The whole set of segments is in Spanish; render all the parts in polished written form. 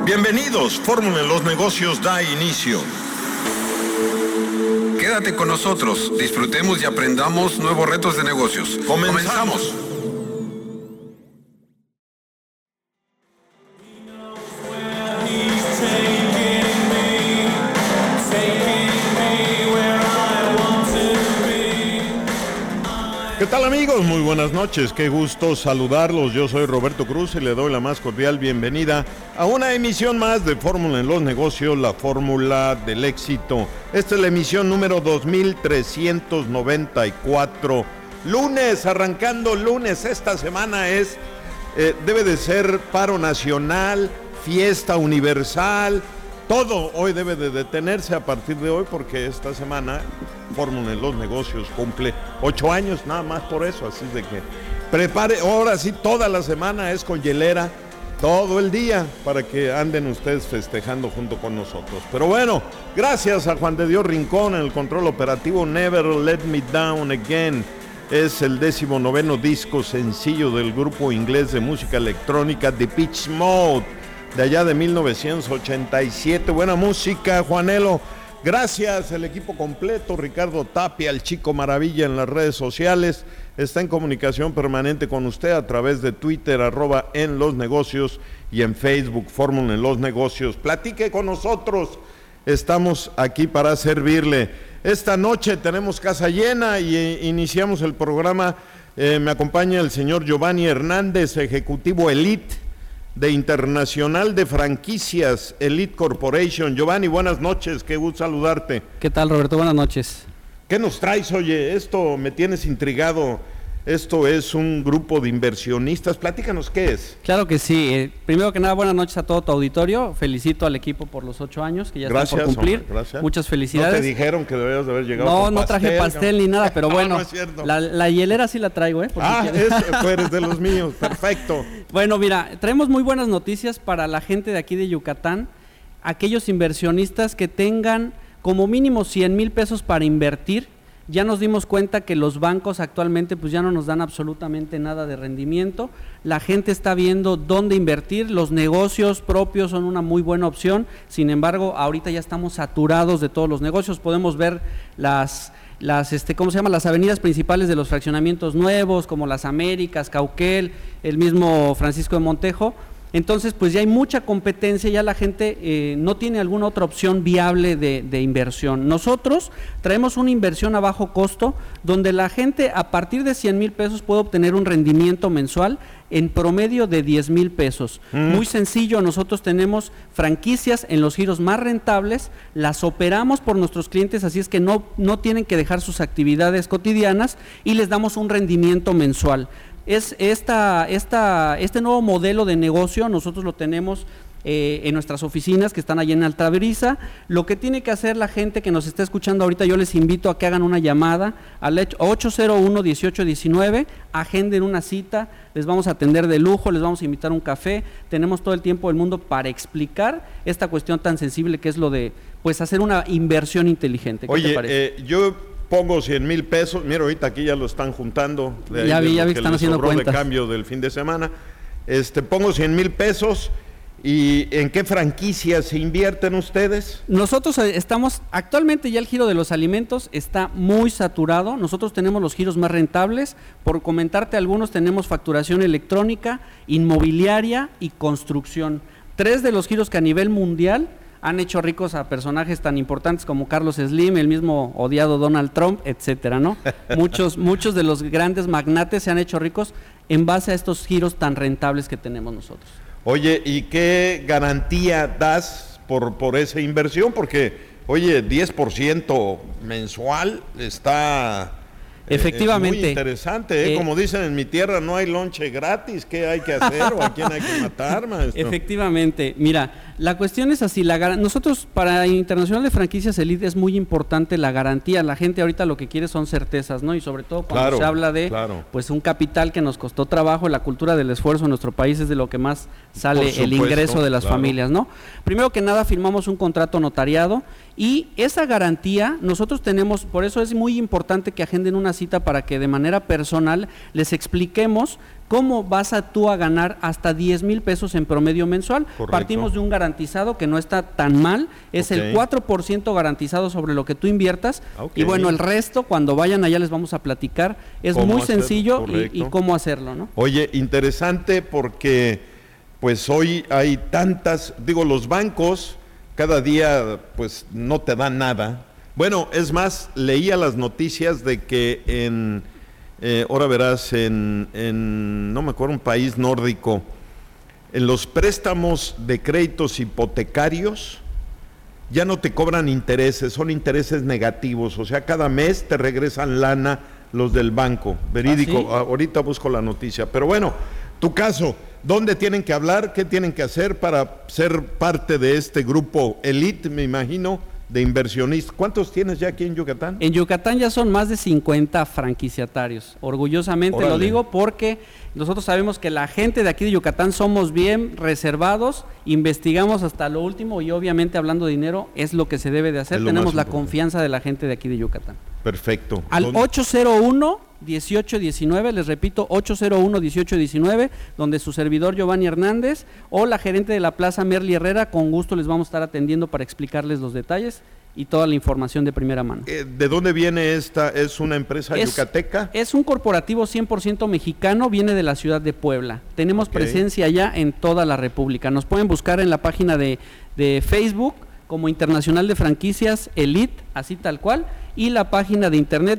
Bienvenidos, Fórmula en los Negocios da inicio. Quédate con nosotros, disfrutemos y aprendamos nuevos retos de negocios. ¡Comenzamos! ¿Qué tal, amigos? Muy buenas noches, qué gusto saludarlos. Yo soy Roberto Cruz y le doy la más cordial bienvenida a una emisión más de Fórmula en los Negocios, la fórmula del éxito. Esta es la emisión número 2394. Lunes, arrancando lunes. Esta semana debe de ser paro nacional, fiesta universal. Todo hoy debe de detenerse a partir de hoy porque esta semana Fórmula en los Negocios cumple 8 años, nada más por eso, así de que prepare, ahora sí toda la semana es con hielera, todo el día, para que anden ustedes festejando junto con nosotros. Pero bueno, gracias a Juan de Dios Rincón en el control operativo. Never Let Me Down Again es el 19º disco sencillo del grupo inglés de música electrónica Depeche Mode, de allá de 1987. Buena música, Juanelo. Gracias, el equipo completo, Ricardo Tapia, el Chico Maravilla en las redes sociales, está en comunicación permanente con usted a través de Twitter, @en los negocios, y en Facebook, Fórmula en los Negocios. Platique con nosotros, estamos aquí para servirle. Esta noche tenemos casa llena y iniciamos el programa. Me acompaña el señor Giovanni Hernández, ejecutivo Elite de Internacional de Franquicias, Elite Corporation. Giovanni, buenas noches, qué gusto saludarte. ¿Qué tal, Roberto? Buenas noches. ¿Qué nos traes? Oye, esto me tienes intrigado. Esto es un grupo de inversionistas. Platícanos, ¿qué es? Claro que sí. Primero que nada, buenas noches a todo tu auditorio. Felicito al equipo por los 8 años que ya están por cumplir. Hombre, gracias. Muchas felicidades. ¿No te dijeron que debías de haber llegado con pastel? No traje pastel ni nada, pero bueno, no es cierto. La hielera sí la traigo, ¿eh? Tú eres de los míos, perfecto. Bueno, mira, traemos muy buenas noticias para la gente de aquí de Yucatán. Aquellos inversionistas que tengan como mínimo 100,000 pesos para invertir. Ya nos dimos cuenta que los bancos actualmente pues ya no nos dan absolutamente nada de rendimiento. La gente está viendo dónde invertir, los negocios propios son una muy buena opción. Sin embargo, ahorita ya estamos saturados de todos los negocios. Podemos ver las avenidas principales de los fraccionamientos nuevos, como Las Américas, Cauquel, el mismo Francisco de Montejo. Entonces, pues ya hay mucha competencia, ya la gente no tiene alguna otra opción viable de inversión. Nosotros traemos una inversión a bajo costo, donde la gente a partir de 100,000 pesos puede obtener un rendimiento mensual en promedio de 10,000 pesos. Muy sencillo, nosotros tenemos franquicias en los giros más rentables, las operamos por nuestros clientes, así es que no tienen que dejar sus actividades cotidianas y les damos un rendimiento mensual. Este nuevo modelo de negocio nosotros lo tenemos en nuestras oficinas que están allí en Altabrisa. Lo que tiene que hacer la gente que nos está escuchando ahorita, yo les invito a que hagan una llamada al 801-1819, agenden una cita, les vamos a atender de lujo, les vamos a invitar a un café. Tenemos todo el tiempo del mundo para explicar esta cuestión tan sensible que es lo de pues hacer una inversión inteligente. ¿Qué te parece? Yo pongo 100,000 pesos, mira, ahorita aquí ya lo están juntando. Ya vi que están haciendo cuentas. De cambio del fin de semana. Pongo 100,000 pesos. ¿Y en qué franquicias se invierten ustedes? Nosotros estamos, actualmente ya el giro de los alimentos está muy saturado. Nosotros tenemos los giros más rentables. Por comentarte algunos, tenemos facturación electrónica, inmobiliaria y construcción. 3 de los giros que a nivel mundial han hecho ricos a personajes tan importantes como Carlos Slim, el mismo odiado Donald Trump, etcétera, ¿no? Muchos de los grandes magnates se han hecho ricos en base a estos giros tan rentables que tenemos nosotros. Oye, ¿y qué garantía das por esa inversión? Porque, oye, 10% mensual está efectivamente muy interesante, como dicen en mi tierra, no hay lonche gratis. ¿Qué hay que hacer o a quién hay que matar, maestro? Efectivamente, mira, la cuestión es así, nosotros para Internacional de Franquicias Elite es muy importante la garantía. La gente ahorita lo que quiere son certezas, ¿no? Y sobre todo cuando se habla de pues un capital que nos costó trabajo, la cultura del esfuerzo en nuestro país es de lo que más sale el ingreso de las familias, ¿no? Primero que nada firmamos un contrato notariado y esa garantía nosotros tenemos, por eso es muy importante que agenden una cita para que de manera personal les expliquemos ¿cómo vas tú a ganar hasta 10,000 pesos en promedio mensual? Correcto. Partimos de un garantizado que no está tan mal, es el 4% garantizado sobre lo que tú inviertas, y bueno, el resto, cuando vayan allá les vamos a platicar, es muy sencillo y cómo hacerlo, ¿no? Oye, interesante porque pues hoy hay los bancos cada día pues no te dan nada. Bueno, es más, leía las noticias de que ahora verás, no me acuerdo, un país nórdico, en los préstamos de créditos hipotecarios ya no te cobran intereses, son intereses negativos, o sea, cada mes te regresan lana los del banco, verídico. ¿Ah, sí? Ahorita busco la noticia, pero bueno, tu caso, ¿dónde tienen que hablar? ¿Qué tienen que hacer para ser parte de este grupo elite, me imagino, de inversionistas? ¿Cuántos tienes ya aquí en Yucatán? En Yucatán ya son más de 50 franquiciatarios. Orgullosamente lo digo porque nosotros sabemos que la gente de aquí de Yucatán somos bien reservados, investigamos hasta lo último y obviamente hablando de dinero es lo que se debe de hacer. Tenemos la confianza de la gente de aquí de Yucatán. Perfecto. Al 801-1819, les repito, 801-1819, donde su servidor Giovanni Hernández o la gerente de la Plaza Merly Herrera, con gusto les vamos a estar atendiendo para explicarles los detalles y toda la información de primera mano. ¿De dónde viene esta? ¿Es una empresa yucateca? Es un corporativo 100% mexicano, viene de la ciudad de Puebla. Tenemos presencia ya en toda la República. Nos pueden buscar en la página de Facebook como Internacional de Franquicias Elite, así tal cual, y la página de internet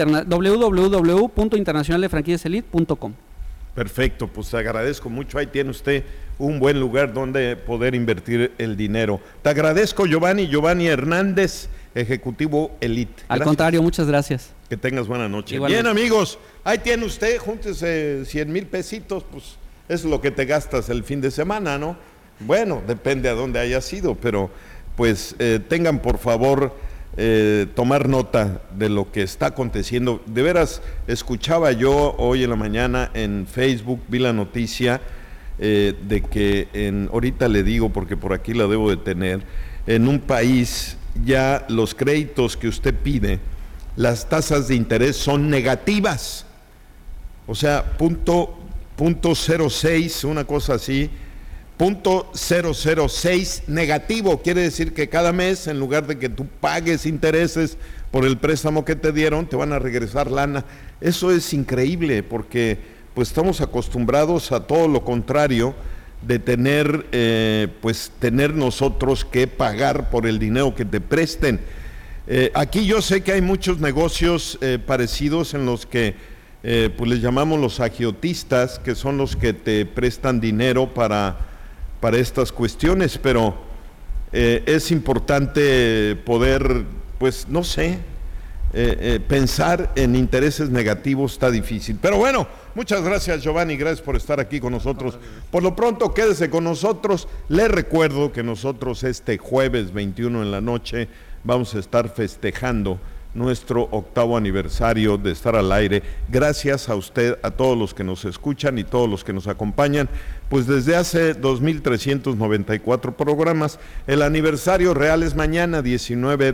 www.internacionaldefranquiciaselite.com. Perfecto, pues te agradezco mucho. Ahí tiene usted un buen lugar donde poder invertir el dinero. Te agradezco, Giovanni Hernández, ejecutivo Elite. Al contrario, muchas gracias. Que tengas buena noche. Igualmente. Bien, amigos, ahí tiene usted, júntese 100,000 pesitos, pues es lo que te gastas el fin de semana, ¿no? Bueno, depende a dónde haya sido, pero pues tengan por favor tomar nota de lo que está aconteciendo. De veras, escuchaba yo hoy en la mañana en Facebook, vi la noticia de que ahorita le digo porque por aquí la debo de tener, en un país ya los créditos que usted pide, las tasas de interés son negativas, o sea, punto 0.06, una cosa así, 0.006 negativo, quiere decir que cada mes, en lugar de que tú pagues intereses por el préstamo que te dieron, te van a regresar lana. Eso es increíble, porque pues estamos acostumbrados a todo lo contrario, de tener nosotros que pagar por el dinero que te presten. Aquí yo sé que hay muchos negocios parecidos en los que pues les llamamos los agiotistas, que son los que te prestan dinero para estas cuestiones, pero es importante poder, pues no sé, pensar en intereses negativos está difícil. Pero bueno, muchas gracias, Giovanni, gracias por estar aquí con nosotros. Por lo pronto, quédese con nosotros. Les recuerdo que nosotros este jueves 21 en la noche vamos a estar festejando nuestro 8º aniversario de estar al aire. Gracias a usted, a todos los que nos escuchan y todos los que nos acompañan, pues desde hace 2,394 programas. El aniversario real es mañana, 19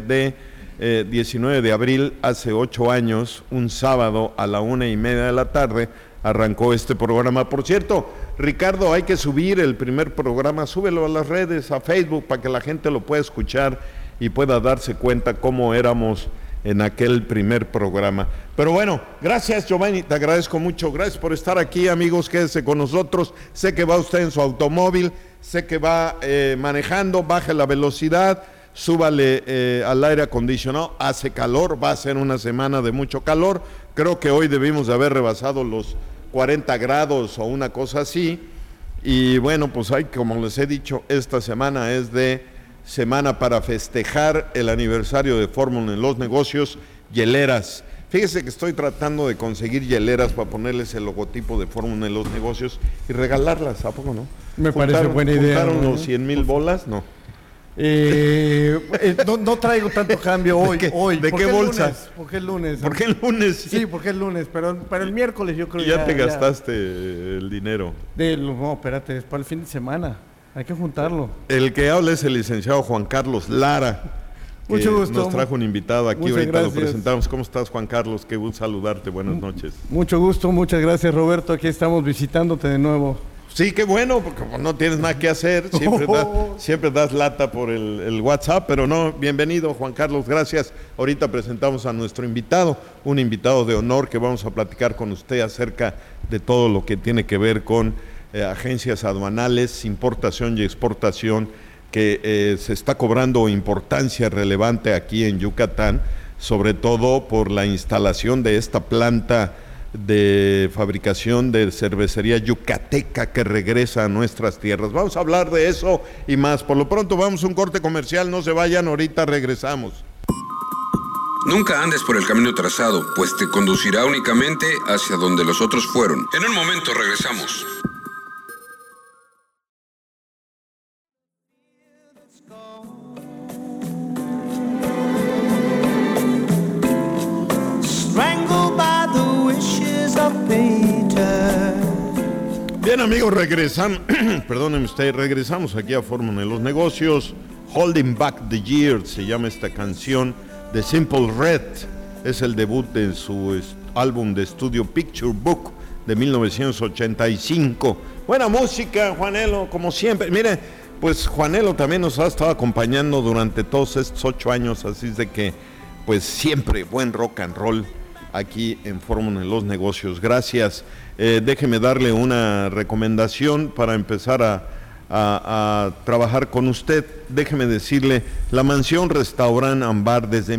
de abril, hace 8 años, un sábado a la 1:30 de la tarde, arrancó este programa. Por cierto, Ricardo, hay que subir el primer programa, súbelo a las redes, a Facebook, para que la gente lo pueda escuchar y pueda darse cuenta cómo éramos en aquel primer programa. Pero bueno, gracias, Giovanni, te agradezco mucho, gracias por estar aquí, amigos, quédese con nosotros. Sé que va usted en su automóvil, sé que va manejando, baje la velocidad, súbale al aire acondicionado, hace calor, va a ser una semana de mucho calor, creo que hoy debimos de haber rebasado los 40 grados o una cosa así, y bueno, pues hay, como les he dicho, esta semana es de semana para festejar el aniversario de Fórmula en los Negocios, hieleras. Fíjese que estoy tratando de conseguir hieleras para ponerles el logotipo de Fórmula en los Negocios y regalarlas, ¿a poco no? Me parece buena idea. ¿Juntaron los 100,000 bolas? No. No traigo tanto cambio hoy. ¿De qué bolsas? Porque es lunes. ¿Por qué el lunes? Sí, porque es lunes, pero el miércoles yo creo que ya te gastaste el dinero. No, espérate, es para el fin de semana. Hay que juntarlo. El que habla es el licenciado Juan Carlos Lara, que Mucho gusto. nos trajo un invitado aquí. Muchas Ahorita gracias. lo presentamos. ¿Cómo estás, Juan Carlos? Qué gusto saludarte. Buenas noches. Mucho gusto, muchas gracias, Roberto. Aquí estamos visitándote de nuevo. Sí, qué bueno, porque como no tienes nada que hacer, siempre das lata por el WhatsApp, pero no, bienvenido, Juan Carlos, gracias. Ahorita presentamos a nuestro invitado, un invitado de honor que vamos a platicar con usted acerca de todo lo que tiene que ver con agencias aduanales, importación y exportación, que se está cobrando importancia relevante aquí en Yucatán, sobre todo por la instalación de esta planta de fabricación de cervecería yucateca que regresa a nuestras tierras. Vamos a hablar de eso y más. Por lo pronto vamos a un corte comercial, no se vayan, ahorita regresamos. Nunca andes por el camino trazado, pues te conducirá únicamente hacia donde los otros fueron. En un momento regresamos. Bien, amigos, regresamos aquí a Fórmula de los Negocios. Holding Back the Years se llama esta canción de Simple Red. Es el debut de su álbum de estudio Picture Book de 1985. Buena música, Juanelo, como siempre. Mire, pues Juanelo también nos ha estado acompañando durante todos estos 8 años, así es de que, pues siempre buen rock and roll aquí en Fórmula de los Negocios. Gracias. Déjeme darle una recomendación para empezar a trabajar con usted. Déjeme decirle, la Mansión Restaurant Ambar desde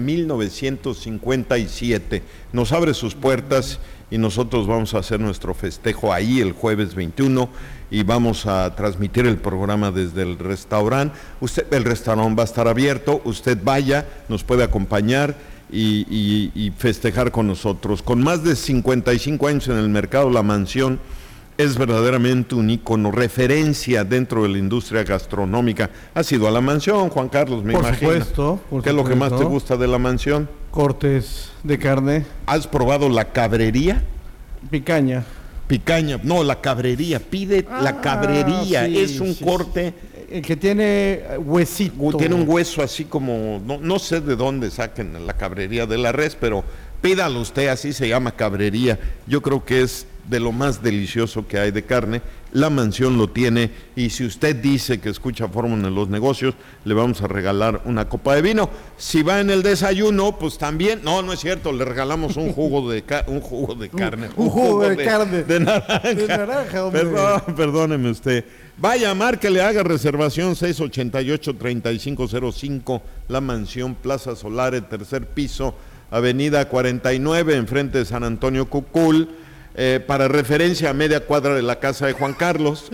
1957 nos abre sus puertas y nosotros vamos a hacer nuestro festejo ahí el jueves 21 y vamos a transmitir el programa desde el restaurante. El restaurante va a estar abierto, usted vaya, nos puede acompañar y festejar con nosotros. Con más de 55 años en el mercado, La Mansión es verdaderamente un ícono, referencia dentro de la industria gastronómica. ¿Has ido a La Mansión, Juan Carlos? Me imagino. Supuesto, por ¿Qué es lo que más te gusta de La Mansión? Cortes de carne. ¿Has probado la cabrería? Picaña. No, la cabrería. Pide la cabrería. Sí, es un corte. El que tiene huesito. Tiene un hueso así como, no sé de dónde saquen la cabrería de la res, pero pídalo usted, así se llama cabrería. Yo creo que es de lo más delicioso que hay de carne. La Mansión lo tiene y si usted dice que escucha Fórmula de los Negocios, le vamos a regalar una copa de vino. Si va en el desayuno, pues también, no es cierto, le regalamos un jugo de carne. Un jugo de carne. De naranja. De naranja, hombre. Perdóneme usted. Vaya, márquele, haga reservación 688-3505, La Mansión, Plaza Solare, tercer piso, Avenida 49, enfrente de San Antonio Cucul, para referencia a media cuadra de la casa de Juan Carlos.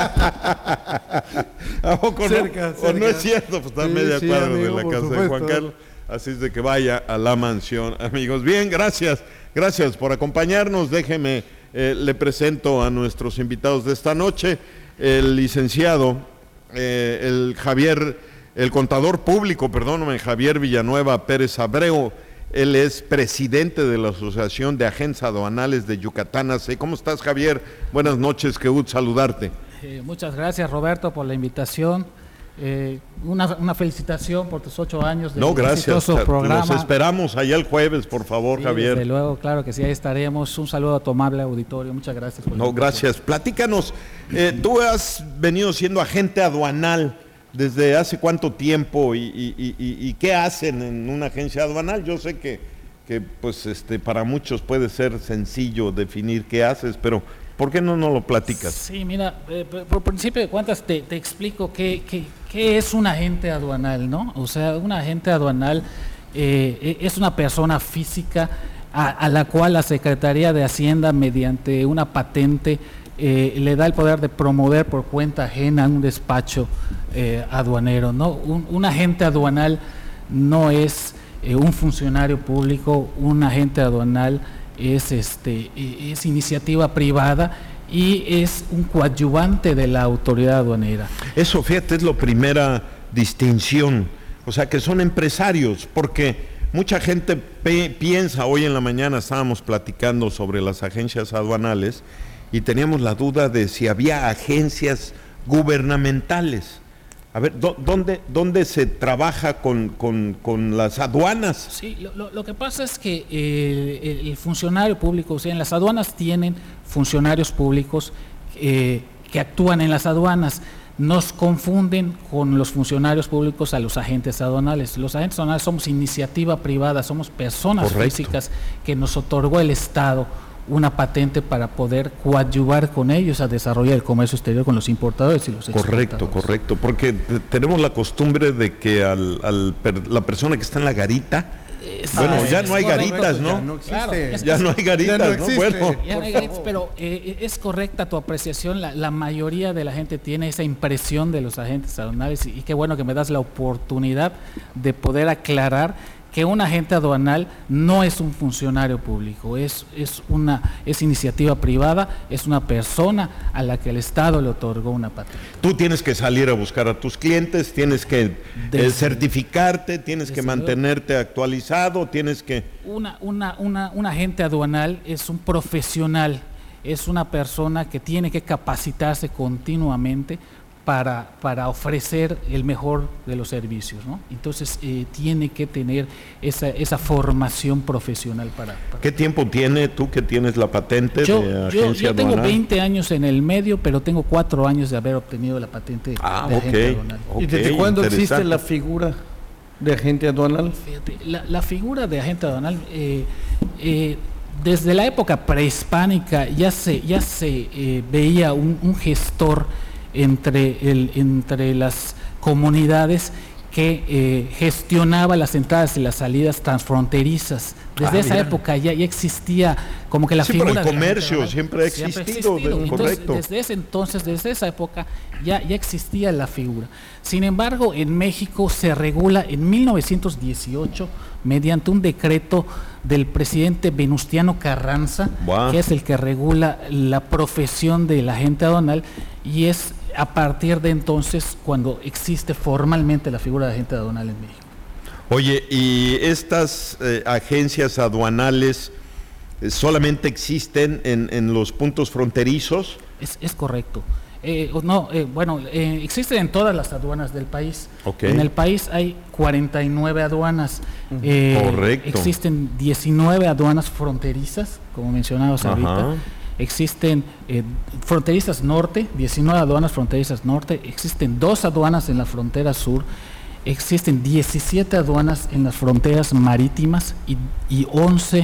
¿A poco cerca. ¿O no es cierto? Pues está a media cuadra amigo, de la casa de Juan Carlos. Así es de que vaya a La Mansión, amigos. Bien, gracias por acompañarnos. Déjeme, le presento a nuestros invitados de esta noche. El licenciado, el contador público, Javier Villanueva Pérez Abreu. Él es presidente de la Asociación de Agentes Aduanales de Yucatán. ¿Cómo estás, Javier? Buenas noches, qué gusto saludarte. Muchas gracias, Roberto, por la invitación. Una felicitación por tus 8 años de exitoso programa. Los esperamos allá el jueves, por favor, sí, Javier. Desde luego, claro que sí, ahí estaremos. Un saludo a tu amable auditorio, muchas gracias. Gracias. Platícanos, tú has venido siendo agente aduanal desde hace cuánto tiempo y qué hacen en una agencia aduanal. Yo sé que pues para muchos puede ser sencillo definir qué haces, pero ¿por qué no lo platicas? Sí, mira, por principio de cuentas te explico qué es un agente aduanal, ¿no? O sea, un agente aduanal es una persona física a la cual la Secretaría de Hacienda, mediante una patente, le da el poder de promover por cuenta ajena un despacho aduanero, ¿no? Un agente aduanal no es un funcionario público, un agente aduanal es iniciativa privada y es un coadyuvante de la autoridad aduanera. Eso, fíjate, es la primera distinción, o sea que son empresarios, porque mucha gente piensa, hoy en la mañana estábamos platicando sobre las agencias aduanales y teníamos la duda de si había agencias gubernamentales. A ver, ¿dónde se trabaja con las aduanas? Sí, lo que pasa es que el funcionario público, o sea, en las aduanas tienen funcionarios públicos que actúan en las aduanas. Nos confunden con los funcionarios públicos a los agentes aduanales. Los agentes aduanales somos iniciativa privada, somos personas físicas que nos otorgó el Estado una patente para poder coadyuvar con ellos a desarrollar el comercio exterior con los importadores y los exportadores. Correcto, porque tenemos la costumbre de que la persona que está en la garita, bueno, ya no hay garitas, ¿no? Ya no existe. Ya no hay garitas, Ya no ¿no? existe. Bueno. Ya no hay garitas, pero es correcta tu apreciación. La mayoría de la gente tiene esa impresión de los agentes aduanales y qué bueno que me das la oportunidad de poder aclarar que un agente aduanal no es un funcionario público, es iniciativa privada, es una persona a la que el Estado le otorgó una patente. Tú tienes que salir a buscar a tus clientes, tienes que certificarte, tienes que mantenerte actualizado, tienes que... Un agente aduanal es un profesional, es una persona que tiene que capacitarse continuamente para ofrecer el mejor de los servicios, ¿no? Entonces tiene que tener esa formación profesional para... ¿Qué tiempo tiene tú que tienes la patente de agencia yo tengo aduanal? 20 años en el medio, pero tengo 4 años de haber obtenido la patente de agente aduanal. ¿Y desde cuándo existe la figura de agente aduanal? Fíjate, la figura de agente aduanal... desde la época prehispánica ya se veía un gestor entre las comunidades que gestionaba las entradas y las salidas transfronterizas. Desde esa época ya existía como que la figura del comercio siempre ha existido. Correcto. Desde esa época ya existía la figura. Sin embargo, en México se regula en 1918 mediante un decreto del presidente Venustiano Carranza, que es el que regula la profesión del agente aduanal, y es a partir de entonces cuando existe formalmente la figura de agente aduanal en México. Oye, ¿y estas agencias aduanales solamente existen en los puntos fronterizos? Es correcto. Existen en todas las aduanas del país. Okay. En el país hay 49 aduanas. Correcto. Existen 19 aduanas fronterizas, como mencionabas ahorita. Existen fronterizas norte, 19 aduanas fronterizas norte. Existen 2 aduanas en la frontera sur. Existen 17 aduanas en las fronteras marítimas y 11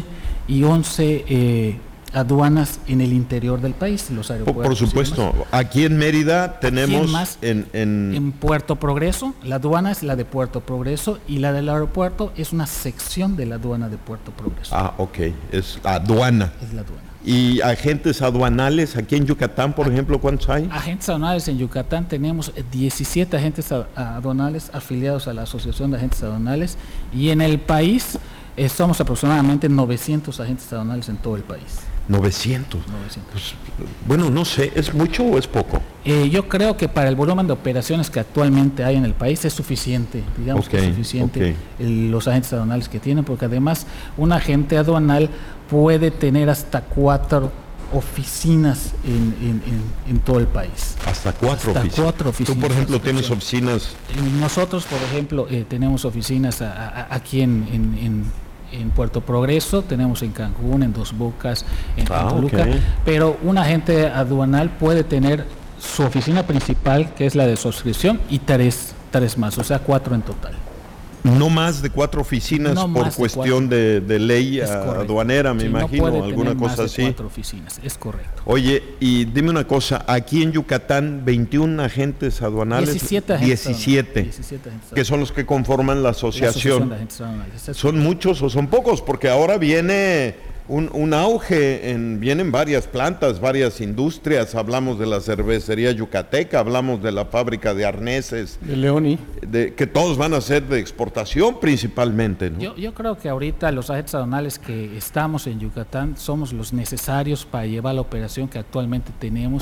aduanas en el interior del país, los aeropuertos. Por supuesto. Aquí en Mérida tenemos en Puerto Progreso, la aduana es la de Puerto Progreso y la del aeropuerto es una sección de la aduana de Puerto Progreso. Es aduana. Es la aduana. ¿Y agentes aduanales aquí en Yucatán, por ejemplo, cuántos hay? Agentes aduanales en Yucatán tenemos 17 agentes aduanales afiliados a la Asociación de Agentes Aduanales, y en el país somos aproximadamente 900 agentes aduanales en todo el país. 900. Pues, bueno, no sé, ¿es mucho o es poco? Yo creo que para el volumen de operaciones que actualmente hay en el país es suficiente, digamos que es suficiente los agentes aduanales que tienen, porque además un agente aduanal puede tener hasta 4 oficinas en todo el país. Hasta 4 oficinas. Tú, por ejemplo, tienes oficinas. Nosotros, por ejemplo, tenemos oficinas aquí en Puerto Progreso, tenemos en Cancún, en Dos Bocas, en Toluca, pero un agente aduanal puede tener su oficina principal, que es la de suscripción, y tres más, o sea 4 en total. No más de 4 oficinas por cuestión de ley aduanera, me imagino, no alguna cosa más de así. 4 oficinas, es correcto. Oye, y dime una cosa, aquí en Yucatán 21 agentes aduanales, 17 agentes que son los que conforman la asociación. De agentes aduanales. ¿Son muchos o son pocos? Porque ahora viene un auge, vienen varias plantas, varias industrias. Hablamos de la cervecería yucateca, hablamos de la fábrica de arneses de Leoni, que todos van a ser de exportación principalmente, ¿no? Yo creo que ahorita los agentes aduanales que estamos en Yucatán somos los necesarios para llevar la operación que actualmente tenemos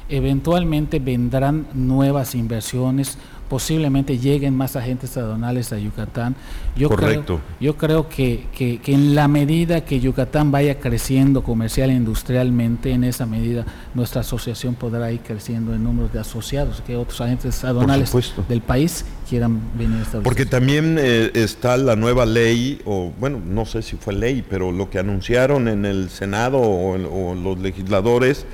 eventualmente vendrán nuevas inversiones, posiblemente lleguen más agentes aduanales a Yucatán. Correcto. Yo creo que en la medida que Yucatán vaya creciendo comercial e industrialmente, en esa medida nuestra asociación podrá ir creciendo en número de asociados, que otros agentes aduanales del país quieran venir a establecer. Porque también está la nueva ley, o bueno, no sé si fue ley, pero lo que anunciaron en el Senado o los legisladores,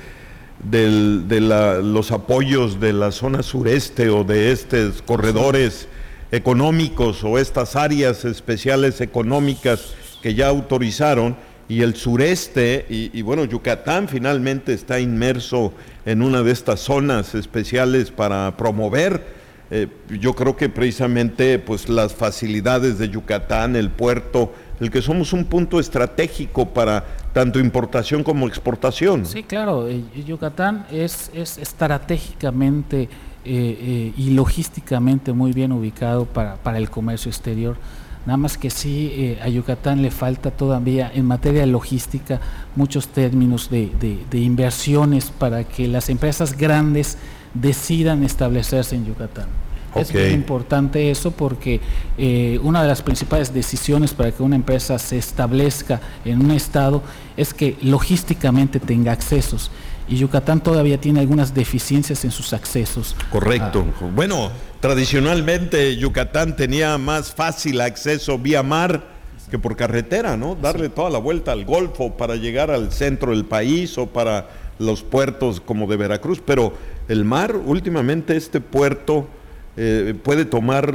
los apoyos de la zona sureste o de estos corredores económicos o estas áreas especiales económicas que ya autorizaron, y el sureste, y bueno, Yucatán finalmente está inmerso en una de estas zonas especiales para promover, yo creo que precisamente pues las facilidades de Yucatán, el puerto, el que somos un punto estratégico para tanto importación como exportación. Sí, claro, Yucatán es estratégicamente y logísticamente muy bien ubicado para el comercio exterior. Nada más que sí, a Yucatán le falta todavía en materia logística muchos términos de inversiones para que las empresas grandes decidan establecerse en Yucatán. Es muy importante eso porque una de las principales decisiones para que una empresa se establezca en un estado es que logísticamente tenga accesos, y Yucatán todavía tiene algunas deficiencias en sus accesos. Correcto. Bueno, tradicionalmente Yucatán tenía más fácil acceso vía mar que por carretera, ¿no? Darle toda la vuelta al Golfo para llegar al centro del país o para los puertos como de Veracruz, pero el mar, últimamente este puerto puede tomar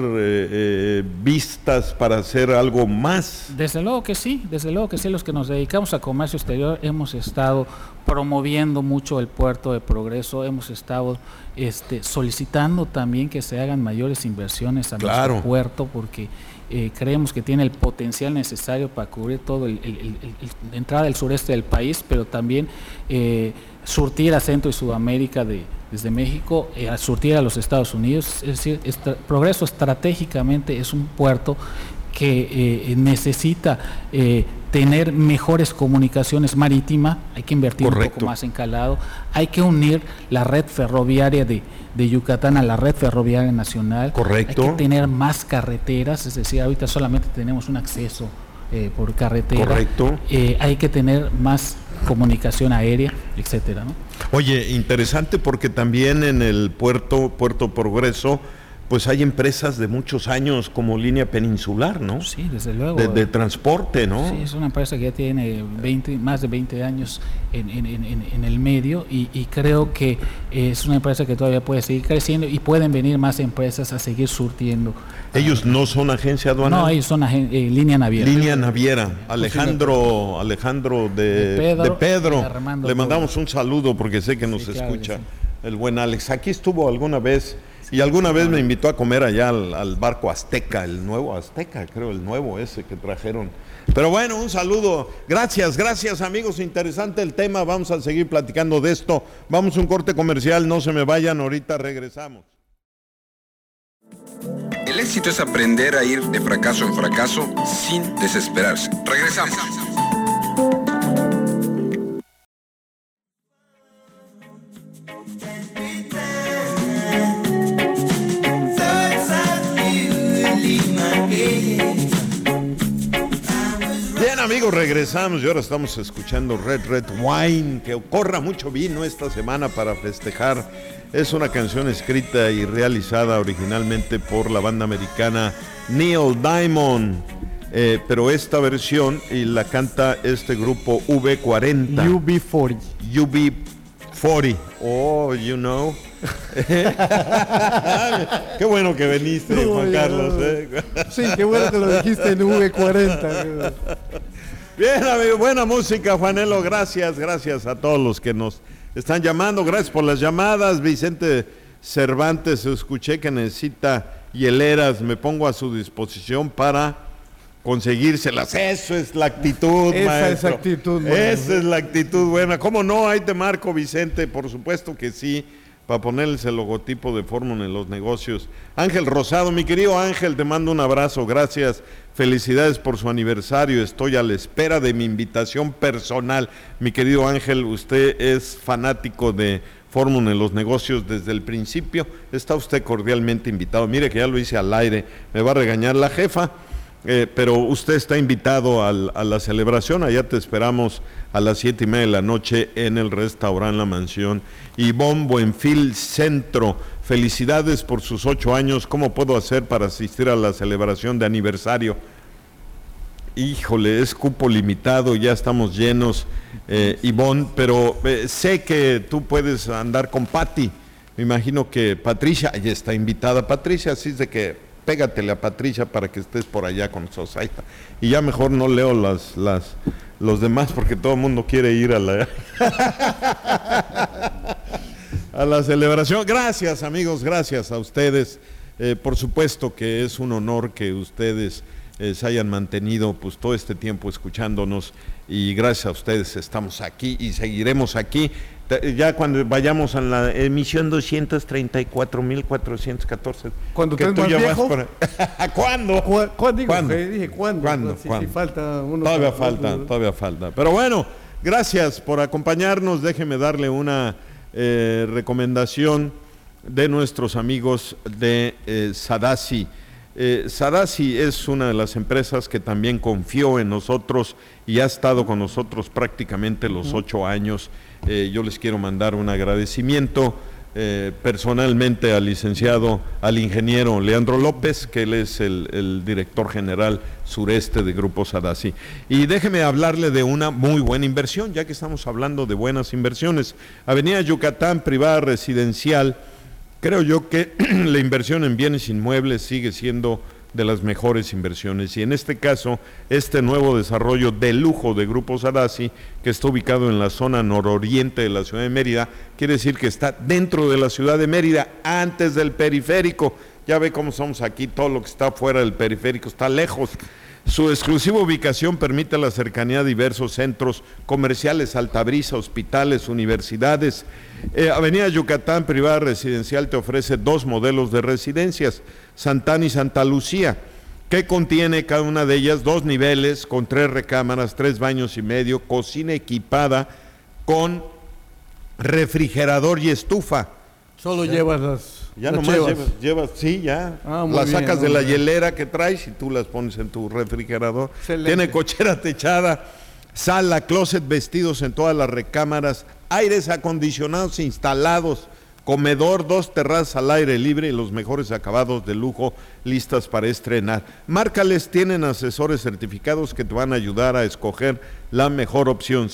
vistas para hacer algo más. Desde luego que sí, los que nos dedicamos a comercio exterior hemos estado promoviendo mucho el puerto de Progreso, hemos estado solicitando también que se hagan mayores inversiones a nuestro puerto, porque creemos que tiene el potencial necesario para cubrir todo la entrada del sureste del país, pero también surtir a Centro y Sudamérica desde México, a surtir a los Estados Unidos. Es decir, Progreso estratégicamente es un puerto que necesita tener mejores comunicaciones marítimas, hay que invertir un poco más en calado, hay que unir la red ferroviaria de Yucatán a la red ferroviaria nacional, hay que tener más carreteras, es decir, ahorita solamente tenemos un acceso por carretera, hay que tener más comunicación aérea, etcétera, ¿no? Oye, interesante porque también en el Puerto Progreso, pues hay empresas de muchos años como Línea Peninsular, ¿no? Sí, desde luego. De transporte, ¿no? Sí, es una empresa que ya tiene más de 20 años en el medio, y creo que es una empresa que todavía puede seguir creciendo y pueden venir más empresas a seguir surtiendo. ¿Ellos no son agencia aduanal? No, ellos son línea naviera. Línea naviera. Alejandro de Pedro. Le mandamos un saludo porque sé que nos escucha. El buen Alex. Aquí estuvo alguna vez. Y alguna vez me invitó a comer allá al barco Azteca, el nuevo Azteca, creo, el nuevo ese que trajeron. Pero bueno, un saludo. Gracias amigos, interesante el tema, vamos a seguir platicando de esto. Vamos a un corte comercial, no se me vayan, ahorita regresamos. El éxito es aprender a ir de fracaso en fracaso sin desesperarse. Regresamos. Bien amigos, regresamos y ahora estamos escuchando Red Wine, que corra mucho vino esta semana para festejar. Es una canción escrita y realizada originalmente por la banda americana Neil Diamond, pero esta versión y la canta este grupo V40. UB40. Oh, you know. Qué bueno que viniste, Juan Carlos. Sí, qué bueno que lo dijiste en V40. Bien, amigo, buena música, Juanelo. Gracias a todos los que nos están llamando. Gracias por las llamadas. Vicente Cervantes, escuché que necesita hieleras. Me pongo a su disposición para conseguírselas. Eso es la actitud, maestro. Esa es la actitud buena. ¿Cómo no? Ahí te marco, Vicente. Por supuesto que sí, para ponerles el logotipo de Fórmula en los negocios. Ángel Rosado, mi querido Ángel, te mando un abrazo. Gracias. Felicidades por su aniversario. Estoy a la espera de mi invitación personal. Mi querido Ángel, usted es fanático de Fórmula en los negocios desde el principio. Está usted cordialmente invitado. Mire que ya lo hice al aire, me va a regañar la jefa, pero usted está invitado a la celebración. Allá te esperamos a las 7:30 de la noche en el restaurante La Mansión. Ivonne Buenfil Centro, felicidades por sus 8 años. ¿Cómo puedo hacer para asistir a la celebración de aniversario? Híjole, es cupo limitado, ya estamos llenos, Ivonne, pero sé que tú puedes andar con Pati. Me imagino que Patricia, ya está invitada Patricia, así es de que pégatele a Patricia para que estés por allá con Sosaita. Y ya mejor no leo los demás porque todo el mundo quiere ir a la celebración. Gracias, amigos, gracias a ustedes. Por supuesto que es un honor que ustedes se hayan mantenido pues todo este tiempo escuchándonos, y gracias a ustedes estamos aquí y seguiremos aquí. Ya cuando vayamos a la emisión 234.414. Cuando estés más viejo. ¿Cuándo? ¿Cuándo? Dije, ¿cuándo? ¿Cuándo? Si falta uno. Todavía falta. Pero bueno, gracias por acompañarnos. Déjeme darle una recomendación de nuestros amigos de Sadasi. Sadasi es una de las empresas que también confió en nosotros y ha estado con nosotros prácticamente los 8 años. Yo les quiero mandar un agradecimiento personalmente al ingeniero Leandro López, que él es el director general sureste de Grupo Sadasi. Y déjeme hablarle de una muy buena inversión, ya que estamos hablando de buenas inversiones. Avenida Yucatán, privada residencial. Creo yo que la inversión en bienes inmuebles sigue siendo de las mejores inversiones, y en este caso, este nuevo desarrollo de lujo de Grupo Sadasi, que está ubicado en la zona nororiente de la ciudad de Mérida, quiere decir que está dentro de la ciudad de Mérida, antes del periférico. Ya ve cómo somos aquí, todo lo que está fuera del periférico está lejos. Su exclusiva ubicación permite la cercanía a diversos centros comerciales, Altabrisa, hospitales, universidades. Avenida Yucatán, privada residencial, te ofrece 2 modelos de residencias, Santana y Santa Lucía, que contiene cada una de ellas 2 niveles, con 3 recámaras, 3 baños y medio, cocina equipada con refrigerador y estufa. Solo llevas las... Ya nomás llevas, sí, ya. Las sacas de la hielera que traes y tú las pones en tu refrigerador. Excelente. Tiene cochera techada, sala, closet, vestidos en todas las recámaras, aires acondicionados instalados, comedor, 2 terrazas al aire libre y los mejores acabados de lujo listas para estrenar. Márcales, tienen asesores certificados que te van a ayudar a escoger la mejor opción.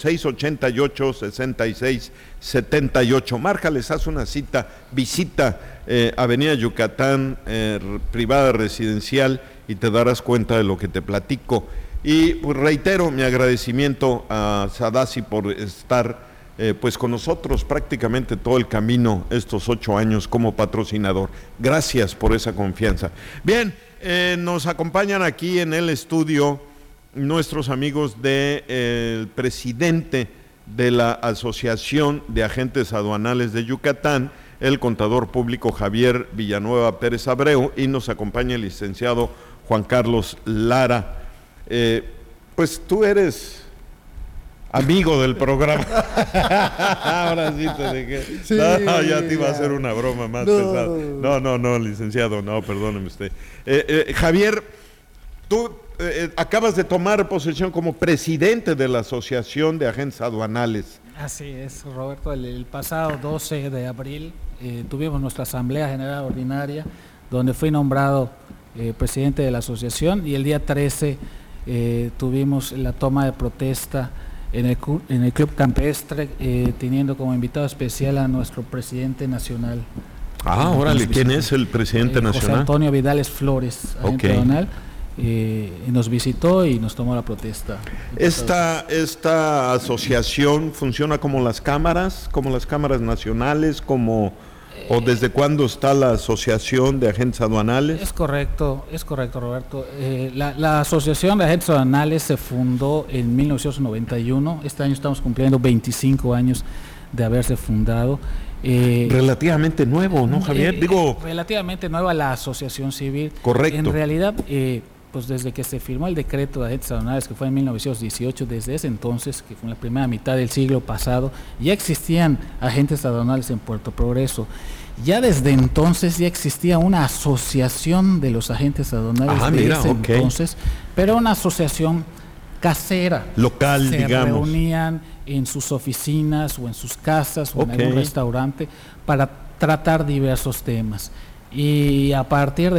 688-6678. Márcales, haz una cita, visita Avenida Yucatán, privada residencial, y te darás cuenta de lo que te platico. Y pues reitero mi agradecimiento a Sadasi por estar pues con nosotros prácticamente todo el camino, estos 8 años como patrocinador. Gracias por esa confianza. Bien, nos acompañan aquí en el estudio nuestros amigos del presidente de la Asociación de Agentes Aduanales de Yucatán, el contador público Javier Villanueva Pérez Abreu, y nos acompaña el licenciado Juan Carlos Lara. Pues tú eres amigo del programa. Ahora sí te dejé. Sí, no, ya te iba a hacer una broma más pesada. No, licenciado, no, perdóneme usted. Javier, tú acabas de tomar posesión como presidente de la Asociación de Agentes Aduanales. Así es, Roberto. El pasado 12 de abril tuvimos nuestra Asamblea General Ordinaria, donde fui nombrado presidente de la asociación, y el día 13 tuvimos la toma de protesta en el Club Campestre, teniendo como invitado especial a nuestro presidente nacional. Órale, ¿quién es el presidente nacional? José Antonio Vidales Flores, agente aduanal. Nos visitó y nos tomó la protesta. ¿Esta asociación funciona como las cámaras nacionales, o desde cuándo está la Asociación de Agentes Aduanales? Es correcto, Roberto. La Asociación de Agentes Aduanales se fundó en 1991. Este año estamos cumpliendo 25 años de haberse fundado. Relativamente nuevo, ¿no, Javier? Relativamente nueva la asociación civil. Correcto. En realidad, pues desde que se firmó el decreto de agentes aduanales, que fue en 1918, desde ese entonces, que fue en la primera mitad del siglo pasado, ya existían agentes aduanales en Puerto Progreso. Ya desde entonces ya existía una asociación de los agentes aduanales entonces, pero una asociación casera, local, se digamos. Reunían en sus oficinas o en sus casas o en algún restaurante para tratar diversos temas. Y a partir de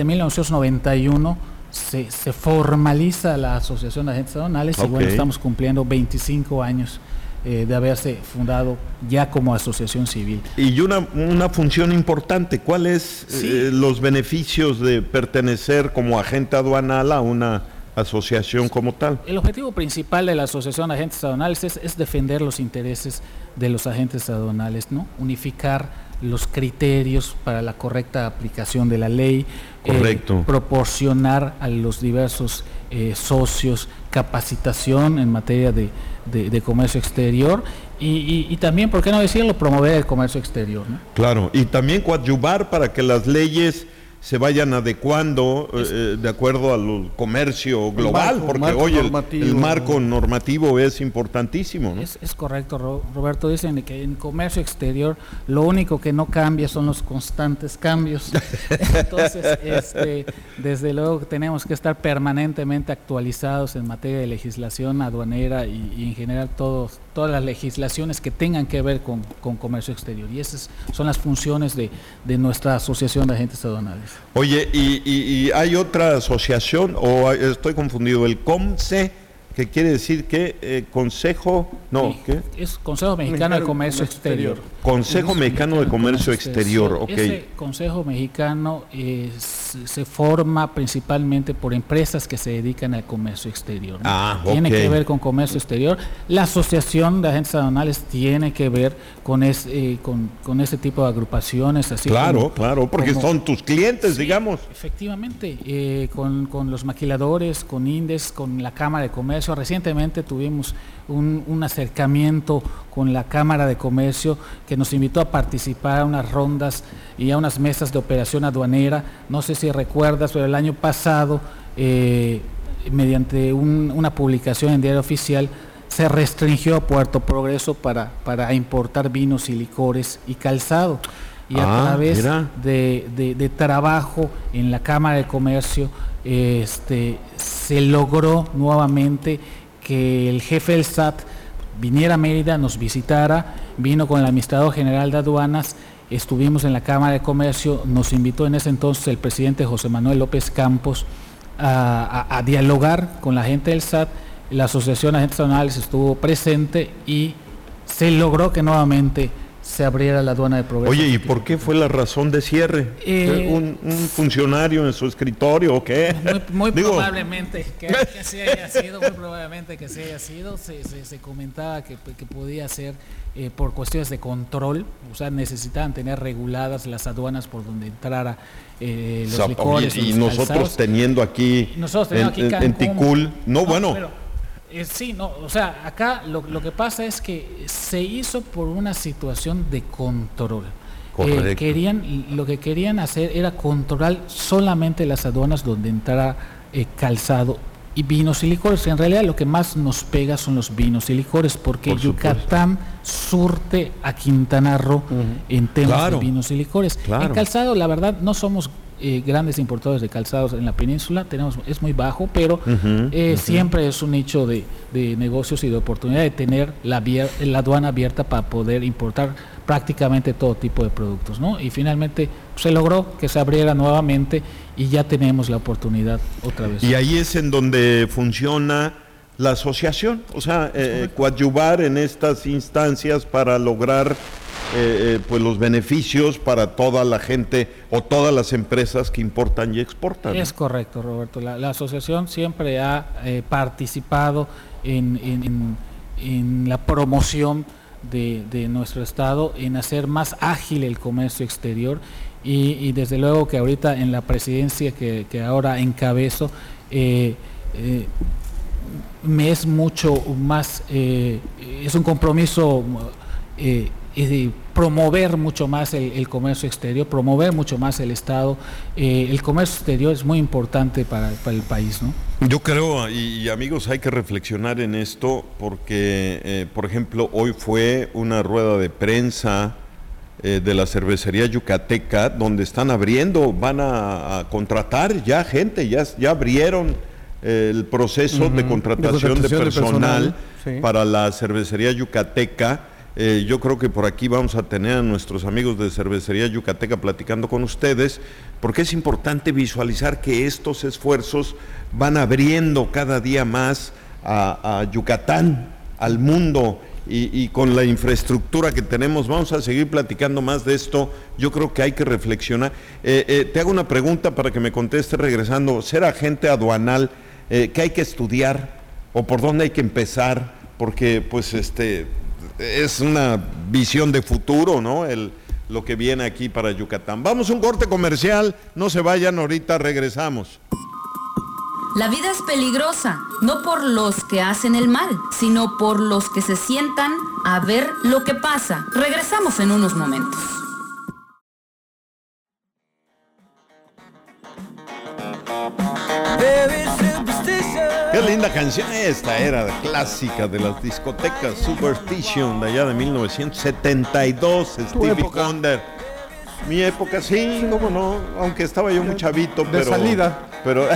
1991 se formaliza la Asociación de Agentes Aduanales y bueno, estamos cumpliendo 25 años de haberse fundado ya como asociación civil. Y una función importante, ¿cuáles los beneficios de pertenecer como agente aduanal a una asociación como tal? El objetivo principal de la Asociación de Agentes Aduanales es defender los intereses de los agentes aduanales, ¿no? Unificar los criterios para la correcta aplicación de la ley, proporcionar a los diversos socios capacitación en materia de comercio exterior y también, ¿por qué no decirlo?, promover el comercio exterior, ¿no? Claro, y también coadyuvar para que las leyes se vayan adecuando de acuerdo al comercio global, porque hoy el marco normativo es importantísimo, ¿no? Es correcto, Roberto. Dicen que en comercio exterior lo único que no cambia son los constantes cambios. Entonces, desde luego tenemos que estar permanentemente actualizados en materia de legislación aduanera y en general todas las legislaciones que tengan que ver con comercio exterior. Y esas son las funciones de nuestra Asociación de Agentes Aduanales. Oye, ¿y hay otra asociación o estoy confundido? El COMCE, que quiere decir que Consejo, no, ¿qué? Es Consejo Mexicano de Comercio Exterior. Consejo Mexicano de Comercio Exterior, ok. Ese Consejo Mexicano se forma principalmente por empresas que se dedican al comercio exterior, ¿no? Tiene que ver con comercio exterior. La Asociación de Agentes Aduanales tiene que ver con ese tipo de agrupaciones, así claro, porque son tus clientes, digamos. Efectivamente, con los maquiladores, con INDES, con la Cámara de Comercio. Recientemente tuvimos un acercamiento con la Cámara de Comercio que nos invitó a participar a unas rondas y a unas mesas de operación aduanera. No sé si recuerdas, pero el año pasado, mediante una publicación en Diario Oficial, se restringió a Puerto Progreso para importar vinos y licores y calzado. Y a través de trabajo en la Cámara de Comercio se logró nuevamente que el jefe del SAT viniera a Mérida, nos visitara, vino con el administrador general de aduanas, estuvimos en la Cámara de Comercio, nos invitó en ese entonces el presidente José Manuel López Campos a dialogar con la gente del SAT. La Asociación de Agentes Aduanales estuvo presente y se logró que nuevamente se abriera la aduana de Progreso. Oye, ¿y por qué fue la razón de cierre? ¿Un funcionario en su escritorio o qué? Muy probablemente que se haya sido, se comentaba que podía ser por cuestiones de control, o sea, necesitaban tener reguladas las aduanas por donde entrara los licores. Y nosotros teniendo aquí en Ticul, o sea, acá lo que pasa es que se hizo por una situación de control. Lo que querían hacer era controlar solamente las aduanas donde entrara calzado y vinos y licores. En realidad lo que más nos pega son los vinos y licores, porque Yucatán surte a Quintana Roo en temas de vinos y licores. En calzado, la verdad, no somos grandes importadores de calzados en la península, es muy bajo, pero siempre es un nicho de negocios y de oportunidad de tener la aduana abierta para poder importar prácticamente todo tipo de productos, ¿no? Y finalmente se logró que se abriera nuevamente y ya tenemos la oportunidad otra vez. Y ahí es en donde funciona la asociación, o sea, coadyuvar en estas instancias para lograr pues los beneficios para toda la gente o todas las empresas que importan y exportan. Es correcto, Roberto. La asociación siempre ha participado en la promoción de nuestro estado, en hacer más ágil el comercio exterior y desde luego que ahorita en la presidencia que ahora encabezo me es mucho más, es un compromiso promover mucho más el comercio exterior, promover mucho más el Estado. El comercio exterior es muy importante para el país, ¿no? Yo creo, y amigos, hay que reflexionar en esto porque, por ejemplo, hoy fue una rueda de prensa de la cervecería yucateca donde están abriendo, van a contratar ya gente, ya abrieron el proceso de contratación de personal sí, para la cervecería yucateca. Yo creo que por aquí vamos a tener a nuestros amigos de Cervecería Yucateca platicando con ustedes, porque es importante visualizar que estos esfuerzos van abriendo cada día más a Yucatán, al mundo, y con la infraestructura que tenemos. Vamos a seguir platicando más de esto. Yo creo que hay que reflexionar. Te hago una pregunta para que me conteste regresando. Ser agente aduanal, ¿qué hay que estudiar o por dónde hay que empezar? Porque pues es una visión de futuro, ¿no? Lo que viene aquí para Yucatán. Vamos a un corte comercial, no se vayan, ahorita regresamos. La vida es peligrosa, no por los que hacen el mal, sino por los que se sientan a ver lo que pasa. Regresamos en unos momentos. Qué linda canción esta, era clásica de las discotecas, Superstition, de allá de 1972, Stevie Wonder. Mi época, sí, cómo no, aunque estaba yo muy chavito, de salida. Pero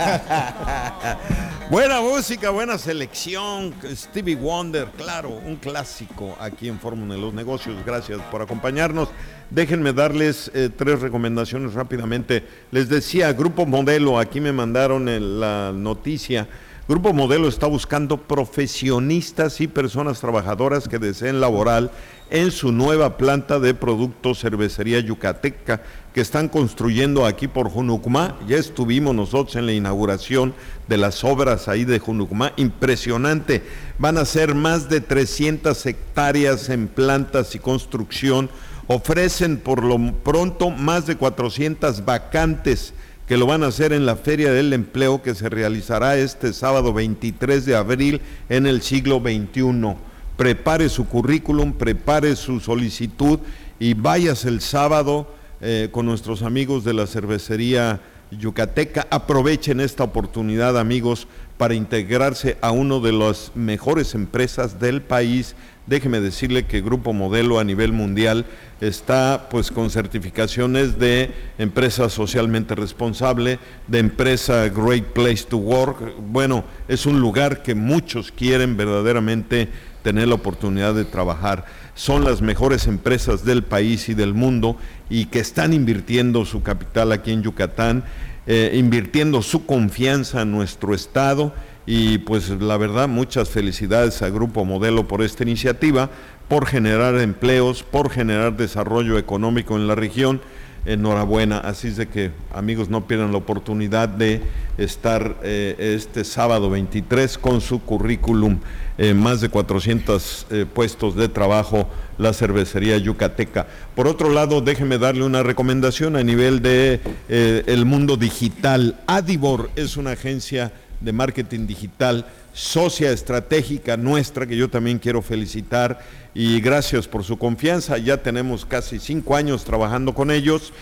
buena música, buena selección, Stevie Wonder, claro, un clásico aquí en Fórmula de los Negocios. Gracias por acompañarnos. Déjenme darles 3 recomendaciones rápidamente. Les decía, Grupo Modelo, aquí me mandaron la noticia. Grupo Modelo está buscando profesionistas y personas trabajadoras que deseen laborar en su nueva planta de productos Cervecería Yucateca que están construyendo aquí por Junucmá. Ya estuvimos nosotros en la inauguración de las obras ahí de Junucmá, impresionante. Van a ser más de 300 hectáreas en plantas y construcción. Ofrecen por lo pronto más de 400 vacantes que lo van a hacer en la Feria del Empleo que se realizará este sábado 23 de abril en el siglo XXI. Prepare su currículum, prepare su solicitud y váyase el sábado con nuestros amigos de la Cervecería Yucateca. Aprovechen esta oportunidad, amigos, para integrarse a una de las mejores empresas del país. Déjeme decirle que Grupo Modelo a nivel mundial está pues con certificaciones de empresa socialmente responsable, de empresa Great Place to Work. Bueno, es un lugar que muchos quieren verdaderamente tener la oportunidad de trabajar. Son las mejores empresas del país y del mundo y que están invirtiendo su capital aquí en Yucatán, invirtiendo su confianza en nuestro estado. Y pues la verdad, muchas felicidades a Grupo Modelo por esta iniciativa, por generar empleos, por generar desarrollo económico en la región. Enhorabuena. Así es de que, amigos, no pierdan la oportunidad de estar este sábado 23 con su currículum, más de 400 puestos de trabajo, la Cervecería Yucateca. Por otro lado, déjeme darle una recomendación a nivel de el mundo digital. Adibor es una agencia de marketing digital, socia estratégica nuestra, que yo también quiero felicitar, y gracias por su confianza. Ya tenemos casi 5 años trabajando con ellos.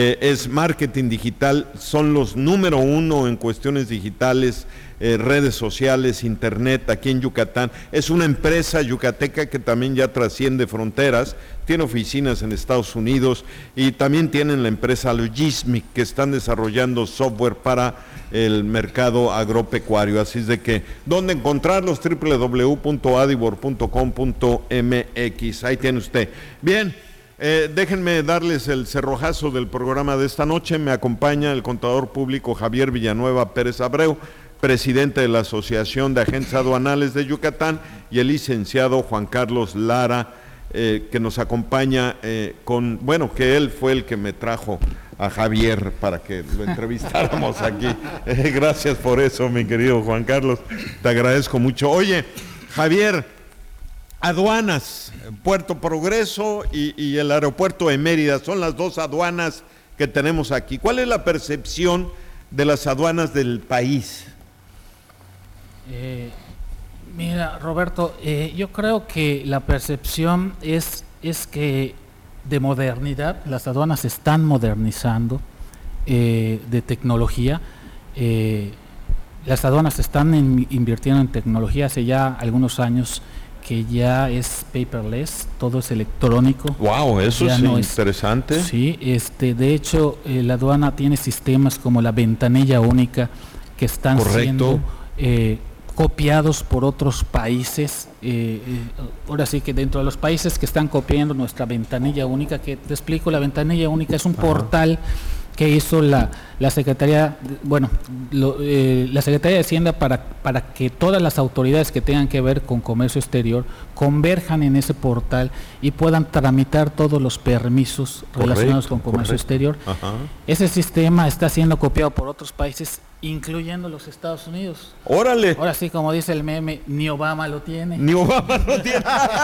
Es marketing digital, son los número 1 en cuestiones digitales, redes sociales, internet aquí en Yucatán. Es una empresa yucateca que también ya trasciende fronteras, tiene oficinas en Estados Unidos y también tienen la empresa Logismic, que están desarrollando software para el mercado agropecuario. Así es de que, ¿dónde encontrarlos? www.adibor.com.mx. Ahí tiene usted. Bien, déjenme darles el cerrojazo del programa de esta noche. Me acompaña el contador público Javier Villanueva Pérez Abreu, presidente de la Asociación de Agentes Aduanales de Yucatán, y el licenciado Juan Carlos Lara, que nos acompaña que él fue el que me trajo a Javier para que lo entrevistáramos aquí. Gracias por eso, mi querido Juan Carlos, te agradezco mucho. Oye, Javier, aduanas, Puerto Progreso y el aeropuerto de Mérida, son las 2 aduanas que tenemos aquí. ¿Cuál es la percepción de las aduanas del país? Mira, Roberto, yo creo que la percepción es es que de modernidad, las aduanas se están modernizando, de tecnología. Las aduanas están invirtiendo en tecnología hace ya algunos años, que ya es paperless, todo es electrónico. Wow, eso ya es no interesante. Sí, de hecho, la aduana tiene sistemas como la ventanilla única que están siendo copiados por otros países. Ahora sí que dentro de los países que están copiando nuestra ventanilla única, que te explico, la ventanilla única es un portal que hizo la Secretaría, la Secretaría de Hacienda para que todas las autoridades que tengan que ver con comercio exterior converjan en ese portal y puedan tramitar todos los permisos relacionados con comercio exterior. Ajá. Ese sistema está siendo copiado por otros países, incluyendo los Estados Unidos. ¡Órale! Ahora sí, como dice el meme, ni Obama lo tiene. Ni Obama lo tiene.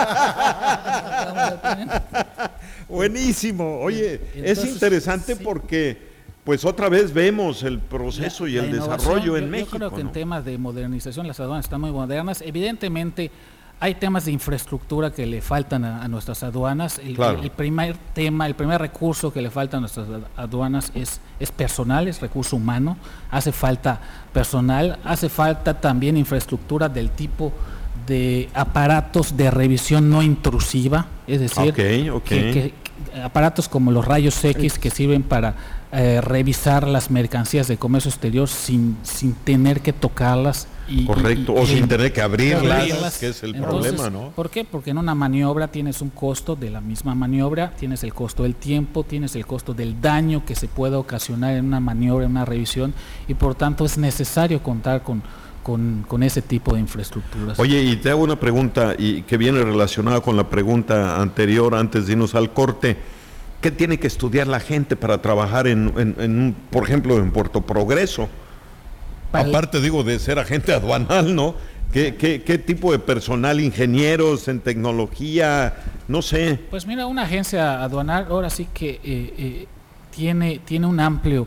Buenísimo. Oye, entonces, es interesante porque pues otra vez vemos el proceso y el desarrollo en México. Yo creo que en temas de modernización las aduanas están muy modernas. Evidentemente hay temas de infraestructura que le faltan a nuestras aduanas. El primer recurso que le falta a nuestras aduanas es personal, es recurso humano. Hace falta personal, hace falta también infraestructura del tipo de aparatos de revisión no intrusiva, es decir, que aparatos como los rayos X que sirven para revisar las mercancías de comercio exterior sin tener que tocarlas. O sin tener que abrirlas, que es el problema, ¿no? ¿Por qué? Porque en una maniobra tienes un costo de la misma maniobra, tienes el costo del tiempo, tienes el costo del daño que se puede ocasionar en una maniobra, en una revisión, y por tanto es necesario contar con ese tipo de infraestructuras. Oye, y te hago una pregunta y que viene relacionada con la pregunta anterior antes de irnos al corte. ¿Qué tiene que estudiar la gente para trabajar por ejemplo, en Puerto Progreso? Aparte, de ser agente aduanal, ¿no? ¿Qué tipo de personal, ingenieros en tecnología? No sé. Pues mira, una agencia aduanal ahora sí que tiene un amplio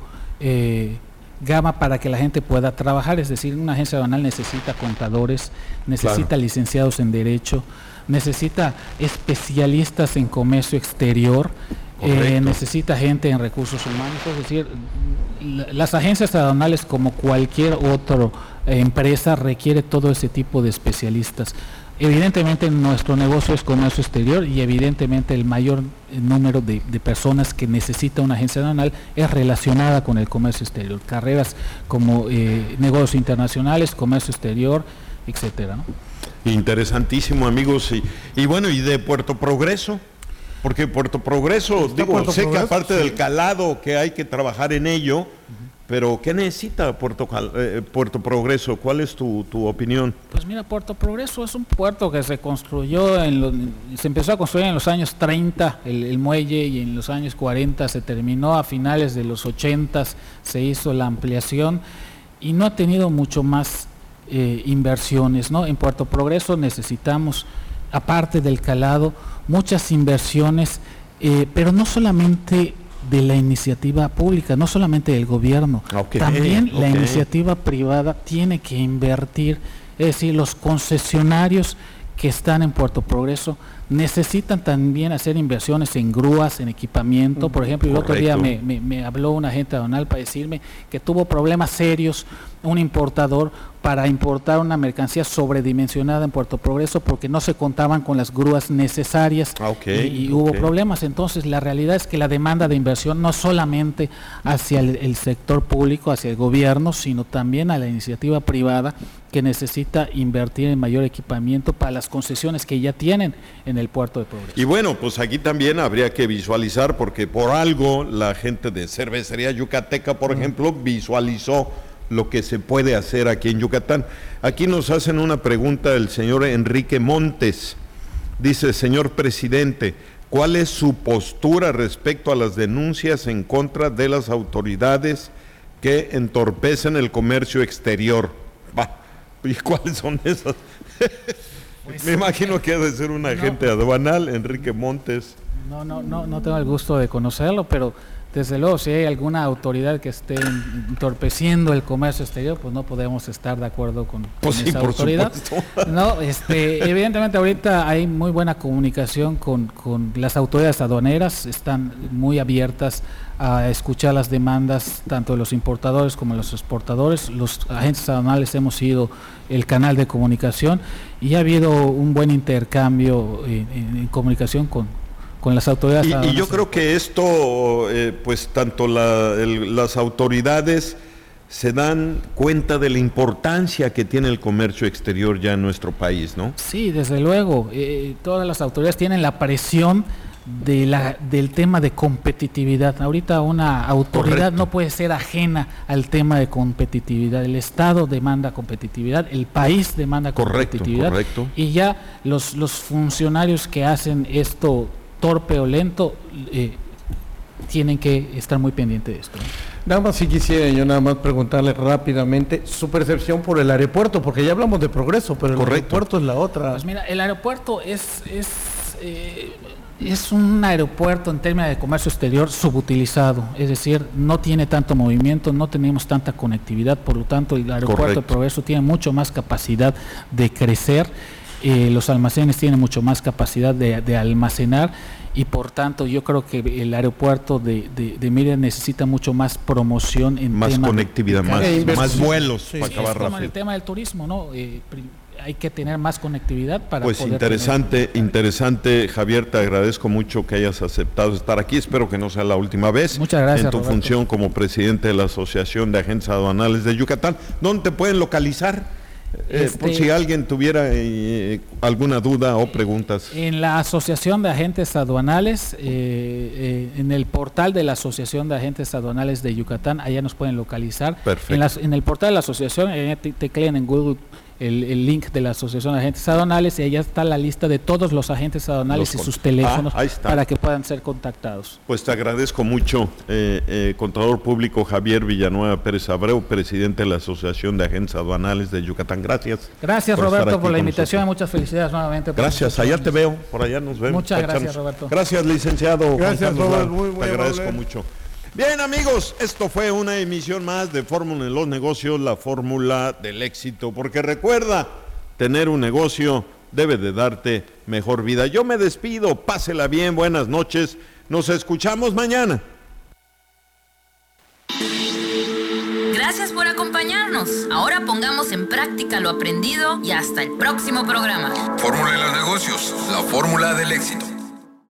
gama para que la gente pueda trabajar, es decir, una agencia aduanal necesita contadores, necesita licenciados en Derecho, necesita especialistas en comercio exterior, necesita gente en recursos humanos, es decir, las agencias aduanales, como cualquier otra empresa, requiere todo ese tipo de especialistas. Evidentemente nuestro negocio es comercio exterior y evidentemente el mayor número de personas que necesita una agencia aduanal es relacionada con el comercio exterior, carreras como negocios internacionales, comercio exterior, etcétera, ¿no? Interesantísimo, amigos. Y bueno, ¿y de Puerto Progreso? Porque Puerto Progreso, sé que aparte del calado que hay que trabajar en ello, pero ¿qué necesita Puerto Progreso? ¿Cuál es tu opinión? Pues mira, Puerto Progreso es un puerto que se construyó, se empezó a construir en los años 30, el muelle, y en los años 40 se terminó, a finales de los 80 se hizo la ampliación y no ha tenido mucho más inversiones, ¿no? En Puerto Progreso necesitamos, aparte del calado, muchas inversiones, pero no solamente de la iniciativa pública, no solamente del gobierno, también la iniciativa privada tiene que invertir, es decir, los concesionarios que están en Puerto Progreso necesitan también hacer inversiones en grúas, en equipamiento. Por ejemplo, el otro día me habló un agente aduanal para decirme que tuvo problemas serios un importador para importar una mercancía sobredimensionada en Puerto Progreso porque no se contaban con las grúas necesarias y hubo problemas. Entonces la realidad es que la demanda de inversión no solamente hacia el sector público, hacia el gobierno, sino también a la iniciativa privada, que necesita invertir en mayor equipamiento para las concesiones que ya tienen en el puerto de Progreso. Y bueno, pues aquí también habría que visualizar, porque por algo la gente de Cervecería Yucateca, por ejemplo, visualizó lo que se puede hacer aquí en Yucatán. Aquí nos hacen una pregunta el señor Enrique Montes. Dice: señor presidente, ¿cuál es su postura respecto a las denuncias en contra de las autoridades que entorpecen el comercio exterior? ¿Y cuáles son esas? Pues, me imagino que ha de ser un agente aduanal, Enrique Montes. No tengo el gusto de conocerlo, pero Desde luego, si hay alguna autoridad que esté entorpeciendo el comercio exterior, pues no podemos estar de acuerdo con esa autoridad. No, evidentemente ahorita hay muy buena comunicación con las autoridades aduaneras, están muy abiertas a escuchar las demandas tanto de los importadores como de los exportadores. Los agentes aduanales hemos sido el canal de comunicación y ha habido un buen intercambio en comunicación con las autoridades. Y yo creo que esto, pues tanto las autoridades se dan cuenta de la importancia que tiene el comercio exterior ya en nuestro país, ¿no? Sí, desde luego. Todas las autoridades tienen la presión del tema de competitividad. Ahorita una autoridad no puede ser ajena al tema de competitividad. El Estado demanda competitividad, el país demanda competitividad. Correcto. Y ya los funcionarios que hacen esto torpe o lento, tienen que estar muy pendientes de esto. Nada más si quisiera yo nada más preguntarle rápidamente su percepción por el aeropuerto, porque ya hablamos de progreso, pero el aeropuerto es la otra. Pues mira, el aeropuerto es un aeropuerto en términos de comercio exterior subutilizado, es decir, no tiene tanto movimiento, no tenemos tanta conectividad, por lo tanto el aeropuerto de Progreso tiene mucho más capacidad de crecer. Los almacenes tienen mucho más capacidad de almacenar y por tanto yo creo que el aeropuerto de Mérida necesita mucho más promoción en más conectividad, más vuelos para acabar rápido. El tema del turismo, ¿no? Hay que tener más conectividad para pues poder interesante, Javier, te agradezco mucho que hayas aceptado estar aquí, espero que no sea la última vez. Muchas gracias, en tu Roberto. función como presidente de la Asociación de Agentes Aduanales de Yucatán. ¿Dónde te pueden localizar? Por si alguien tuviera alguna duda o preguntas. En la Asociación de Agentes Aduanales, en el portal de la Asociación de Agentes Aduanales de Yucatán, allá nos pueden localizar. Perfecto. En el portal de la asociación, tecleen en Google el link de la Asociación de Agentes Aduanales y allá está la lista de todos los agentes aduanales y sus teléfonos para que puedan ser contactados. Pues te agradezco mucho, Contador Público Javier Villanueva Pérez Abreu, presidente de la Asociación de Agentes Aduanales de Yucatán. Gracias. Gracias, Roberto, por la invitación y muchas felicidades nuevamente. Gracias, allá te veo, por allá nos vemos. Muchas gracias, Roberto. Gracias, licenciado. Gracias, Roberto, muy te agradezco mucho. Bien, amigos, esto fue una emisión más de Fórmula en los Negocios, la fórmula del éxito, porque recuerda, tener un negocio debe de darte mejor vida. Yo me despido, pásela bien, buenas noches, nos escuchamos mañana. Gracias por acompañarnos. Ahora pongamos en práctica lo aprendido y hasta el próximo programa. Fórmula en los negocios, la fórmula del éxito.